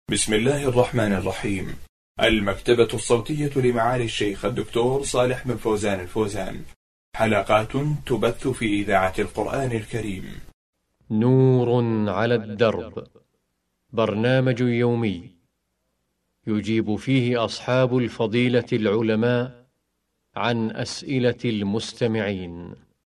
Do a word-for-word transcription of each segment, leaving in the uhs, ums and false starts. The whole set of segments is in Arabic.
بسم الله الرحمن الرحيم. المكتبة الصوتية لمعالي الشيخ الدكتور صالح بن فوزان الفوزان، حلقات تبث في إذاعة القرآن الكريم. نور على الدرب، برنامج يومي يجيب فيه أصحاب الفضيلة العلماء عن أسئلة المستمعين.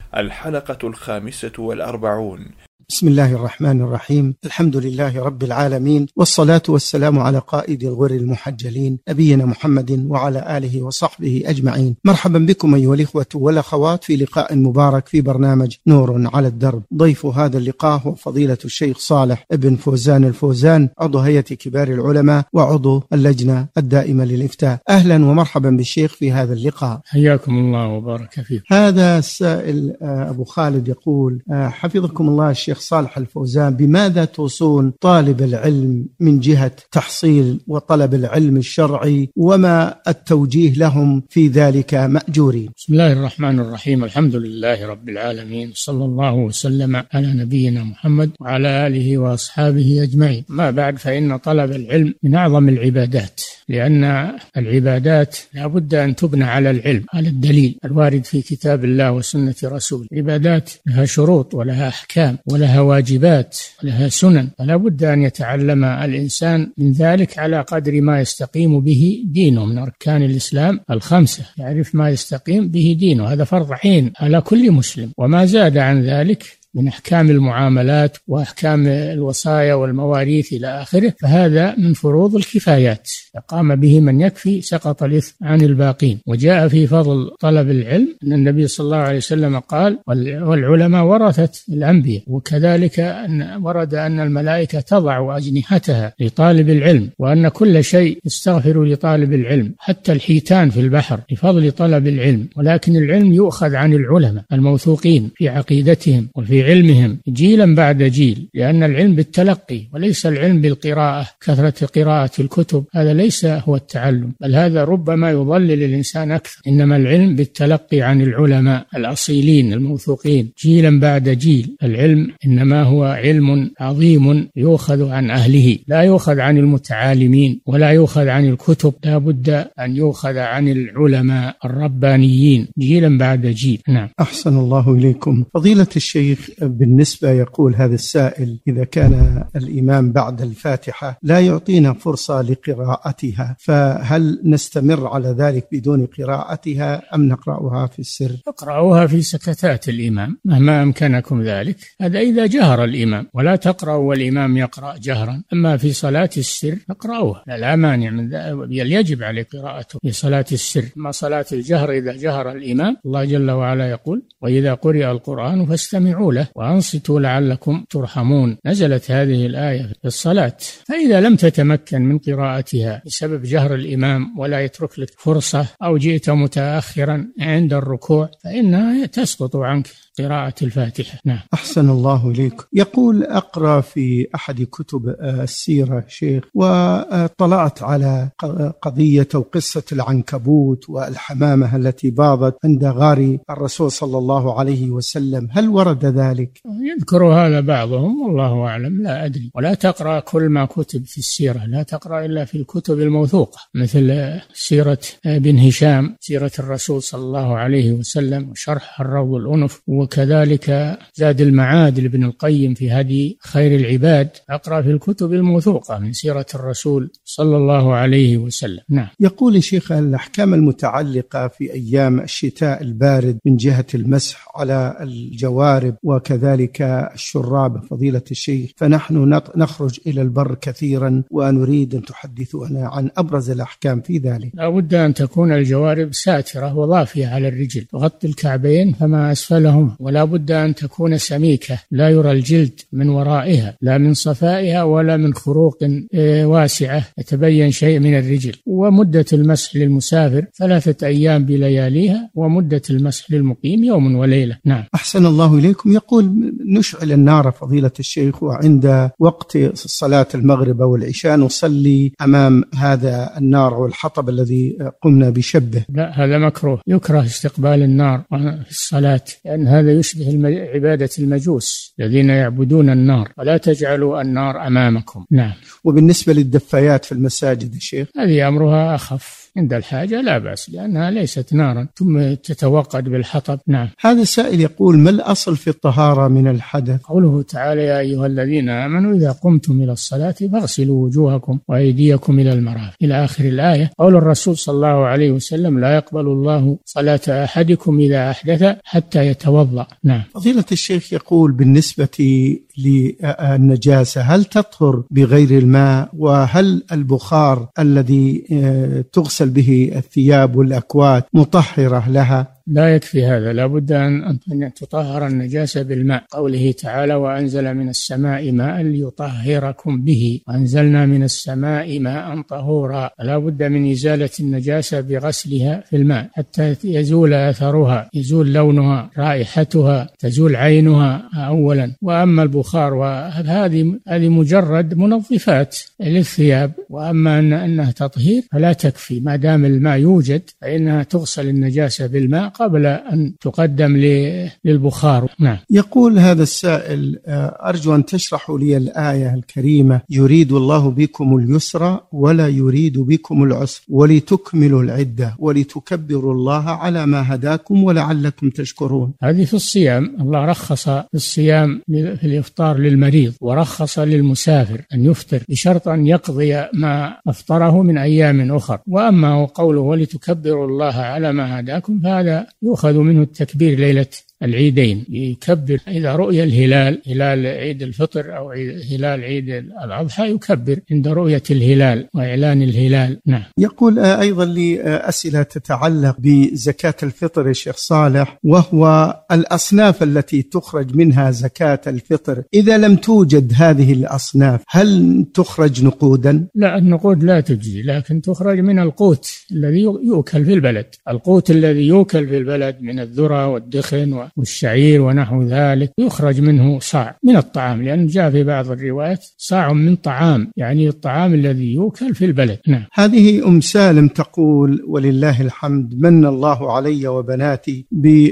الحلقة الخامسة والأربعون. بسم الله الرحمن الرحيم. الحمد لله رب العالمين، والصلاة والسلام على قائد الغر المحجلين نبينا محمد وعلى آله وصحبه أجمعين. مرحبا بكم أيها الإخوة والأخوات في لقاء مبارك في برنامج نور على الدرب. ضيف هذا اللقاء هو فضيلة الشيخ صالح بن فوزان الفوزان، عضو هيئة كبار العلماء وعضو اللجنة الدائمة للإفتاء. أهلا ومرحبا بالشيخ في هذا اللقاء. حياكم الله وبارك فيكم. هذا السائل أبو خالد يقول: حفظكم الله الشيخ صالح الفوزان، بماذا توصون طالب العلم من جهة تحصيل وطلب العلم الشرعي، وما التوجيه لهم في ذلك مأجورين؟ بسم الله الرحمن الرحيم. الحمد لله رب العالمين، صلى الله وسلم على نبينا محمد وعلى آله وأصحابه أجمعين. ما بعد، فإن طلب العلم من أعظم العبادات، لأن العبادات لا بد أن تبنى على العلم، على الدليل الوارد في كتاب الله وسنة رسوله. العبادات لها شروط ولها أحكام ولها واجبات ولها سنن، فلا بد أن يتعلم الإنسان من ذلك على قدر ما يستقيم به دينه من أركان الإسلام الخمسة، يعرف ما يستقيم به دينه، هذا فرض عين على كل مسلم. وما زاد عن ذلك من أحكام المعاملات وأحكام الوصايا والمواريث إلى آخره، فهذا من فروض الكفايات، قام به من يكفي سقط الإثم عن الباقين. وجاء في فضل طلب العلم أن النبي صلى الله عليه وسلم قال: والعلماء ورثة الأنبياء. وكذلك أن ورد أن الملائكة تضع أجنحتها لطالب العلم، وأن كل شيء يستغفر لطالب العلم، حتى الحيتان في البحر لفضل طلب العلم. ولكن العلم يؤخذ عن العلماء الموثوقين في عقيدتهم وفي علمهم جيلا بعد جيل، لأن العلم بالتلقي وليس العلم بالقراءة، كثرة قراءة الكتب هذا ليس هو التعلم، بل هذا ربما يضلل الإنسان أكثر. إنما العلم بالتلقي عن العلماء الأصيلين الموثوقين جيلا بعد جيل. العلم إنما هو علم عظيم يؤخذ عن أهله، لا يؤخذ عن المتعالمين ولا يؤخذ عن الكتب، لا بد أن يؤخذ عن العلماء الربانيين جيلا بعد جيل. نعم. أحسن الله إليكم. فضيلة الشيخ، بالنسبة يقول هذا السائل: إذا كان الإمام بعد الفاتحة لا يعطينا فرصة لقراءتها، فهل نستمر على ذلك بدون قراءتها أم نقرأها في السر؟ اقرأوها في سكتات الإمام مهما أمكنكم ذلك، هذا إذا جهر الإمام، ولا تقرأوا والإمام يقرأ جهرا. أما في صلاة السر فاقرأوها، لا مانع من ذلك، يجب عليه قراءته في صلاة السر. أما صلاة الجهر إذا جهر الإمام، الله جل وعلا يقول: وإذا قرئ القرآن فاستمعوا له وأنصتوا لعلكم ترحمون. نزلت هذه الآية في الصلاة. فإذا لم تتمكن من قراءتها بسبب جهر الإمام ولا يترك لك فرصة، أو جئت متأخرا عند الركوع، فإنها تسقط عنك قراءة الفاتحة. نعم. أحسن الله إليك. يقول: أقرأ في أحد كتب السيرة شيخ، وطلعت على قضية وقصة العنكبوت والحمامة التي باضت عند غار الرسول صلى الله عليه وسلم، هل ورد ذلك؟ يذكر هذا بعضهم، والله أعلم، لا أدري. ولا تقرأ كل ما كتب في السيرة، لا تقرأ إلا في الكتب الموثوقة، مثل سيرة بن هشام، سيرة الرسول صلى الله عليه وسلم، وشرح الروض الأنف، وكذلك زاد المعاد لابن القيم في هدي خير العباد. أقرأ في الكتب الموثوقة من سيرة الرسول صلى الله عليه وسلم. نعم. يقول الشيخ: الأحكام المتعلقة في أيام الشتاء البارد من جهة المسح على الجوارب وكذلك الشراب فضيلة الشيخ، فنحن نخرج إلى البر كثيرا ونريد أن تحدثنا عن أبرز الأحكام في ذلك. لا بد أن تكون الجوارب ساترة وضافية على الرجل، تغطي الكعبين فما أسفلهم، ولا بد أن تكون سميكة لا يرى الجلد من ورائها، لا من صفائها ولا من خروق واسعة يتبين شيء من الرجل. ومدة المسح للمسافر ثلاثة أيام بلياليها، ومدة المسح للمقيم يوم وليلة. نعم. أحسن الله إليكم. يقول: نشعل النار فضيلة الشيخ، وعند وقت صلاة المغرب والعشاء نصلي أمام هذا النار والحطب الذي قمنا بشبه. لا، هذا مكروه، يكره استقبال النار في الصلاة، لأن هذا وهذا يشبه عبادة المجوس الذين يعبدون النار، ولا تجعلوا النار أمامكم. نعم. وبالنسبة للدفايات في المساجد الشيخ، هذه أمرها أخف، عند الحاجة لا بأس، لأنها ليست نارا ثم تتوقد بالحطب. نعم. هذا السائل يقول: ما الأصل في الطهارة من الحدث؟ قوله تعالى: يا أيها الذين آمنوا إذا قمتم إلى الصلاة فاغسلوا وجوهكم وأيديكم إلى المرافق، إلى آخر الآية. قول الرسول صلى الله عليه وسلم: لا يقبل الله صلاة أحدكم إذا أحدث حتى يتوضأ. نعم. فضيلة الشيخ يقول: بالنسبة للنجاسة هل تطهر بغير الماء؟ وهل البخار الذي تغسل به الثياب والأكواد مطهرة لها؟ لا يكفي هذا، لا بد أن تطهر النجاسة بالماء. قوله تعالى: وأنزل من السماء ماء ليطهركم به، وأنزلنا من السماء ماء طهورا. لا بد من إزالة النجاسة بغسلها في الماء حتى يزول أثرها، يزول لونها، رائحتها، تزول عينها أولا. وأما البخار وهذه هذه مجرد منظفات للثياب، وأما أنها تطهير فلا تكفي، ما دام الماء يوجد فإنها تغسل النجاسة بالماء قبل أن تقدم للبخار. نعم. يقول هذا السائل: أرجو أن تشرحوا لي الآية الكريمة: يريد الله بكم اليسر ولا يريد بكم العسر ولتكملوا العدة ولتكبروا الله على ما هداكم ولعلكم تشكرون. هذه في الصيام، الله رخص في الصيام في الإفطار للمريض، ورخص للمسافر أن يفطر بشرط أن يقضي ما أفطره من أيام أخرى. وأما قوله ولتكبروا الله على ما هداكم فهذا يؤخذ منه التكبير ليلة العيدين، يكبر إذا رؤي الهلال، هلال عيد الفطر أو هلال عيد الأضحى، يكبر عند رؤية الهلال وإعلان الهلال. نعم. يقول أيضا لي أسئلة تتعلق بزكاة الفطر يا شيخ صالح، وهو الأصناف التي تخرج منها زكاة الفطر، إذا لم توجد هذه الأصناف هل تخرج نقودا؟ لا، النقود لا تجزي، لكن تخرج من القوت الذي يؤكل في البلد. القوت الذي يؤكل في البلد من الذرة والدخن والشعير ونحو ذلك يخرج منه صاع من الطعام، لأن جاء في بعض الروايات صاع من طعام، يعني الطعام الذي يؤكل في البلد. نعم. هذه أم سالم تقول: ولله الحمد، من الله علي وبناتي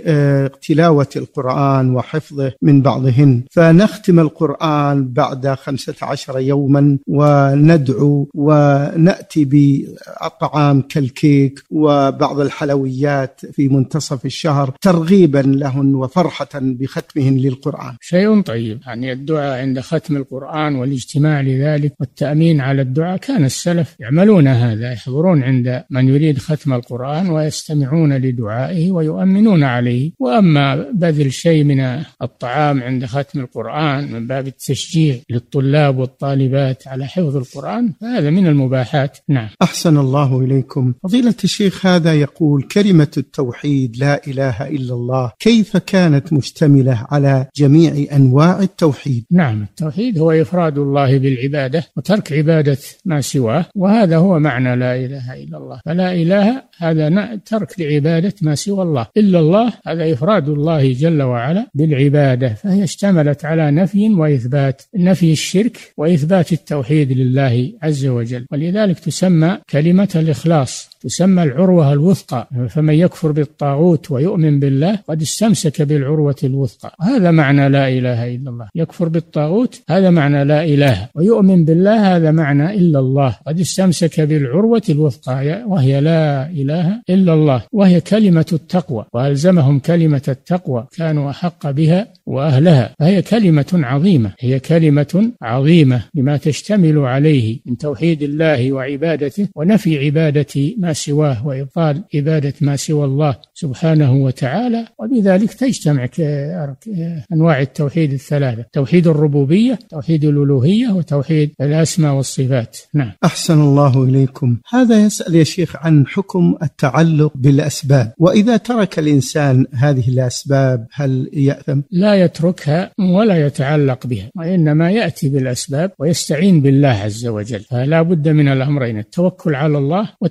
بتلاوة القرآن وحفظه من بعضهن، فنختم القرآن بعد خمسة عشر يوما وندعو ونأتي بطعام كالكيك وبعض الحلويات في منتصف الشهر ترغيبا لهن وفرحة بختمهن للقرآن. شيء طيب، يعني الدعاء عند ختم القرآن والاجتماع لذلك والتأمين على الدعاء، كان السلف يعملون هذا، يحضرون عند من يريد ختم القرآن ويستمعون لدعائه ويؤمنون عليه. وأما بذل شيء من الطعام عند ختم القرآن من باب التشجيع للطلاب والطالبات على حفظ القرآن فهذا من المباحات. نعم. أحسن الله إليكم. فضيلة الشيخ هذا يقول: كلمة التوحيد لا إله إلا الله كيف كانت مشتملة على جميع أنواع التوحيد؟ نعم، التوحيد هو إفراد الله بالعبادة وترك عبادة ما سواه، وهذا هو معنى لا إله إلا الله. فلا إله هذا ترك لعبادة ما سوى الله، إلا الله هذا إفراد الله جل وعلا بالعبادة، فهي اشتملت على نفي وإثبات، نفي الشرك وإثبات التوحيد لله عز وجل، ولذلك تسمى كلمة الإخلاص، تسمى العروة الوثقى. فمن يكفر بالطاغوت ويؤمن بالله قد استمسك بالعروة الوثقى، هذا معنى لا إله إلا الله. يكفر بالطاغوت هذا معنى لا إله، ويؤمن بالله هذا معنى إلا الله، قد استمسك بالعروة الوثقى وهي لا إله إلا الله، وهي كلمة التقوى، وألزمهم كلمة التقوى كانوا أحق بها وأهلها. فهي كلمة عظيمة، هي كلمة عظيمة بما تشتمل عليه من توحيد الله وعبادته ونفي عبادة ما سواه وإبطال عبادة ما سوى الله سبحانه وتعالى. وبذلك تجتمع أنواع التوحيد الثلاثة: توحيد الربوبية، توحيد الألوهية، وتوحيد الأسماء والصفات. نعم. أحسن الله إليكم. هذا يسأل يا شيخ عن حكم التعلق بالأسباب، وإذا ترك الإنسان هذه الأسباب هل يأثم؟ لا يتركها ولا يتعلق بها، وإنما يأتي بالأسباب ويستعين بالله عز وجل. فلا بد من الأمرين: التوكل على الله واتخاذ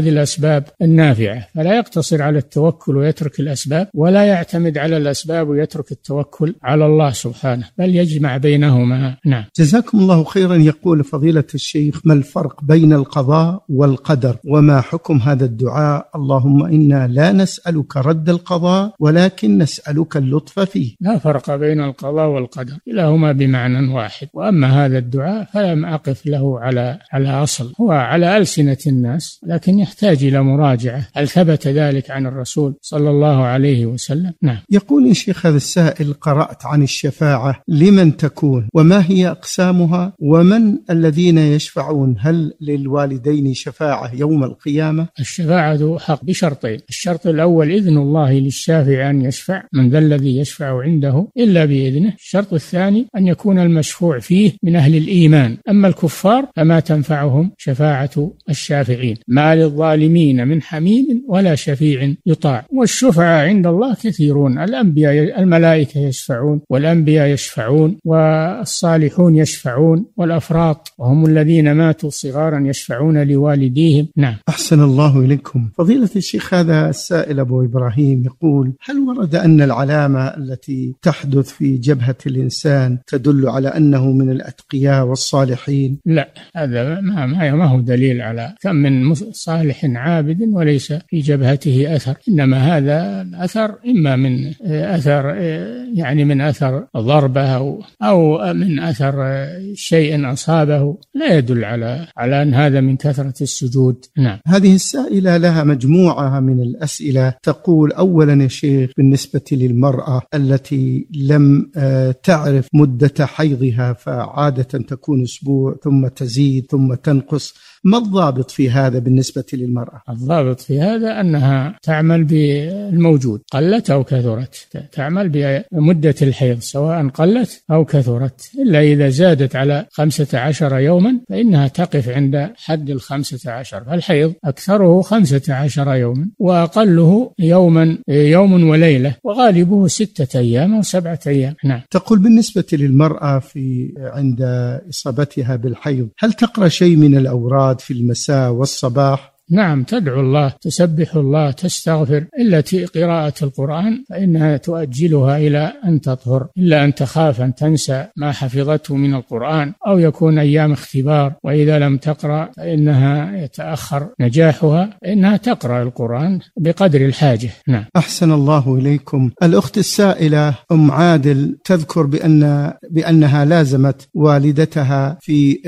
هذه الأسباب النافعة، فلا يقتصر على التوكل ويترك الأسباب، ولا يعتمد على الأسباب ويترك التوكل على الله سبحانه، بل يجمع بينهما. نعم. جزاكم الله خيرا. يقول فضيلة الشيخ: ما الفرق بين القضاء والقدر، وما حكم هذا الدعاء؟ اللهم إنا لا نسألك رد القضاء ولكن نسألك اللطف فيه. لا فرق بين القضاء والقدر، كلاهما بمعنى واحد. وأما هذا الدعاء فلم أقف له على على أصل، هو على ألسنة الناس، لكن يحتاج إلى مراجعة هل ثبت ذلك عن الرسول صلى الله عليه وسلم. نعم. يقول يا شيخ هذا السائل: قرأت عن الشفاعة، لمن تكون وما هي أقسامها ومن الذين يشفعون؟ هل للوالدين شفاعة يوم القيامة؟ الشفاعة حق بشرطين: الشرط الأول إذن الله للشافع أن يشفع، من ذا الذي يشفع عنده إلا بإذنه. الشرط الثاني أن يكون المشفوع فيه من أهل الإيمان، أما الكفار فما تنفعهم شفاعة الشافعين. ما للظالمين من حميم ولا شفيع يطاع. والشفعاء عند الله كثيرون، الأنبياء الملائكة يشفعون، والأنبياء يشفعون، والصالحون يشفعون، والأفراط وهم الذين ماتوا صغارا يشفعون لوالديهم. نعم. أحسن الله إليكم. فضيلة الشيخ هذا السائل أبو إبراهيم يقول: هل ورد أن العلامة التي تحدث في جبهة الإنسان تدل على أنه من الأتقياء والصالحين؟ لا، هذا ما, ما هو دليل على كم من صالح عابد وليس في جبهته أثر، إنما هذا الأثر إما من أثر يعني من أثر ضربة أو, أو من أثر شيء أصابه، لا يدل على على أن هذا من كثرة السجود. نعم. هذه السائلة لها مجموعة من الأسئلة. تقول: أولا يا شيخ، بالنسبة للمرأة التي لم تعرف مدة حيضها، فعادة تكون أسبوع ثم تزيد ثم تنقص، ما الضابط في هذا بالنسبة للمرأة؟ الضابط في هذا أنها تعمل بالموجود، قلت أو كثرت، تعمل بمدة الحيض سواء قلت أو كثرت، إلا إذا زادت على خمسة عشر يوما فإنها تقف عند حد الخمسة عشر. فالحيض أكثره خمسة عشر يوما وأقله يوما يوم وليلة، وغالبه ستة أيام أو سبعة أيام. نعم. تقول بالنسبة للمرأة في عند إصابتها بالحيض، هل تقرأ شيء من الأوراد في المساء والصباح؟ نعم، تدعو الله، تسبح الله، تستغفر. إلا قراءة القرآن فإنها تؤجلها إلى أن تطهر، إلا أن تخاف أن تنسى ما حفظته من القرآن أو يكون أيام اختبار، وإذا لم تقرأ فإنها يتأخر نجاحها، إنها تقرأ القرآن بقدر الحاجة. نعم. أحسن الله إليكم. الأخت السائلة أم عادل تذكر بأن بأنها لازمت والدتها في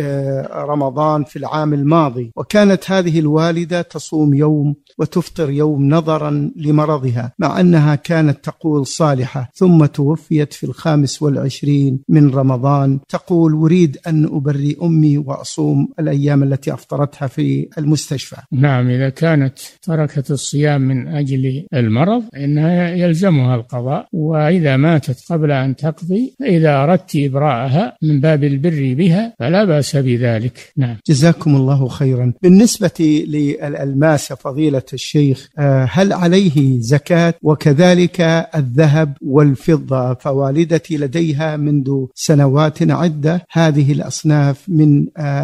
رمضان في العام الماضي، وكانت هذه الوالدة تصوم يوم وتفطر يوم نظرا لمرضها، مع أنها كانت تقول صالحة، ثم توفيت في الخامس والعشرين من رمضان. تقول: أريد أن أبرئ أمي وأصوم الأيام التي أفطرتها في المستشفى. نعم، إذا كانت تركت الصيام من أجل المرض فإنها يلزمها القضاء، وإذا ماتت قبل أن تقضي فإذا أردت إبراءها من باب البر بها فلا بأس بذلك. نعم. جزاكم الله خيرا. بالنسبة للألماس فضيلة الشيخ، هل عليه زكاة؟ وكذلك الذهب والفضة، فوالدتي لديها منذ سنوات عدة هذه الأصناف من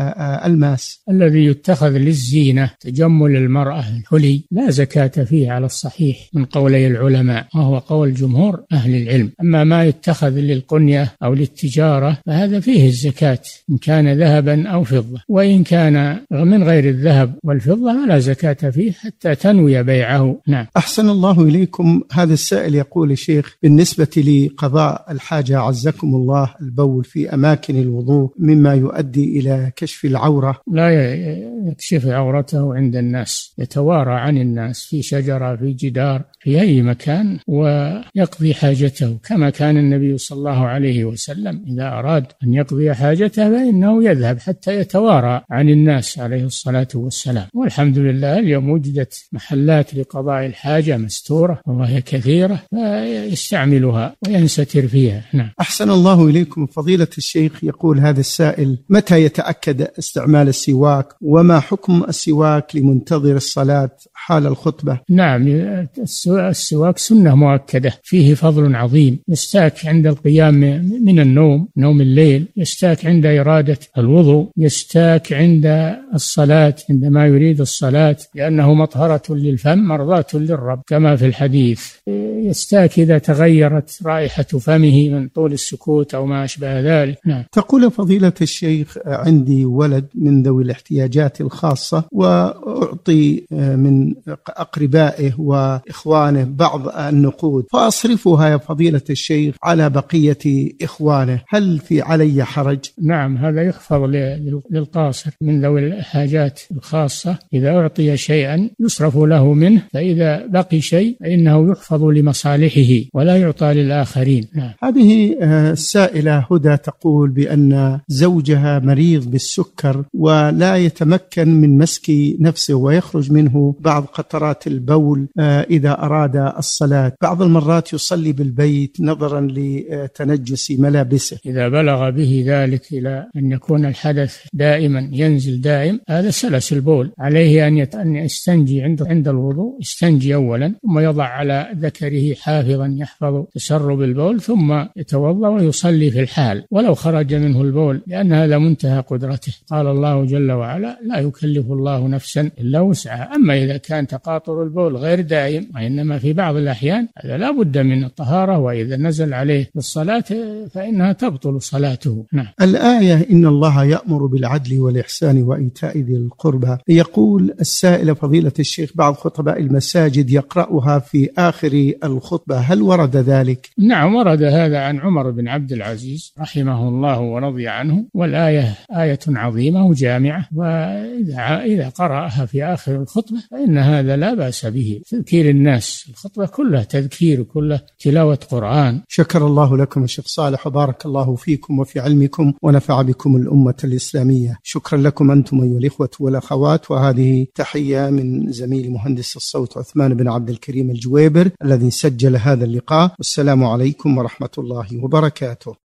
ألماس. الذي يتخذ للزينة تجمل المرأة الحلي لا زكاة فيه على الصحيح من قولي العلماء، وهو قول جمهور أهل العلم. أما ما يتخذ للقنية أو للتجارة فهذا فيه الزكاة إن كان ذهبا أو فضة، وإن كان من غير الذهب والفضة فلا زكاة فيه حتى تنوي بيعه. نعم. أحسن الله إليكم. هذا السائل يقول: الشيخ، بالنسبة لقضاء الحاجة عزكم الله البول في أماكن الوضوء مما يؤدي إلى كشف العورة، لا يكشف عورته عند الناس، يتوارى عن الناس في شجرة في جدار في أي مكان ويقضي حاجته، كما كان النبي صلى الله عليه وسلم إذا أراد أن يقضي حاجته فإنه يذهب حتى يتوارى عن الناس عليه الصلاة والسلام. والحمد لله اليوم وجدت محلات لقضاء الحاجة مستورة وهي كثيرة فيستعملها وينستر فيها. نعم. أحسن الله إليكم. فضيلة الشيخ يقول هذا السائل: متى يتأكد استعمال السواك، وما حكم السواك لمنتظر الصلاة حال الخطبة؟ نعم، السواك سنة مؤكدة فيه فضل عظيم، يستاك عند القيام من النوم، نوم الليل، يستاك عند إرادة الوضوء، يستاك عند الصلاة عندما يريد الصلاة الصلاة لأنه مطهرة للفم مرضاة للرب كما في الحديث. يستاك إذا تغيرت رائحة فمه من طول السكوت أو ما أشبه ذلك. نعم. تقول فضيلة الشيخ: عندي ولد من ذوي الاحتياجات الخاصة وأعطي من أقربائه وإخوانه بعض النقود فأصرفها يا فضيلة الشيخ على بقية إخوانه، هل في علي حرج؟ نعم، هذا يخفض للقاصر من ذوي الحاجات الخاصة. إذا أعطي شيئا يصرف له منه، فإذا بقي شيء فإنه يحفظ لمصالحه ولا يعطى للآخرين. نعم. هذه السائلة هدى تقول بأن زوجها مريض بالسكر ولا يتمكن من مسك نفسه ويخرج منه بعض قطرات البول إذا أراد الصلاة، بعض المرات يصلي بالبيت نظرا لتنجس ملابسه. إذا بلغ به ذلك إلى أن يكون الحدث دائما ينزل دائم، هذا سلس البول، عليه أن يستنجي عند عند الوضوء، يستنجي أولا ثم يضع على ذكره حافظا يحفظ تسرب البول ثم يتوضأ ويصلي في الحال ولو خرج منه البول، لأن هذا منتهى قدرته. قال الله جل وعلا: لا يكلف الله نفسا إلا وسعها. أما إذا كان تقاطر البول غير دائم وإنما في بعض الأحيان، هذا لا بد من الطهارة، وإذا نزل عليه بالصلاة فإنها تبطل صلاته. نعم. الآية: إن الله يأمر بالعدل والإحسان وإيتاء ذي القربى، يقول السائل فضيلة الشيخ: بعض خطباء المساجد يقرأها في آخر الخطبة، هل ورد ذلك؟ نعم، ورد هذا عن عمر بن عبد العزيز رحمه الله ورضي عنه، والآية آية عظيمة وجامعة، وإذا إذا قرأها في آخر الخطبة فإن هذا لا بأس به، تذكير الناس. الخطبة كلها تذكير، كلها تلاوة قرآن. شكر الله لكم الشيخ صالح وبارك الله فيكم وفي علمكم ونفع بكم الأمة الإسلامية. شكرا لكم أنتم أيها الإخوة والأخوات، وهذه تحية من زميل مهندس الصوت عثمان بن عبد الكريم الجويبر الذي سجل هذا اللقاء، والسلام عليكم ورحمة الله وبركاته.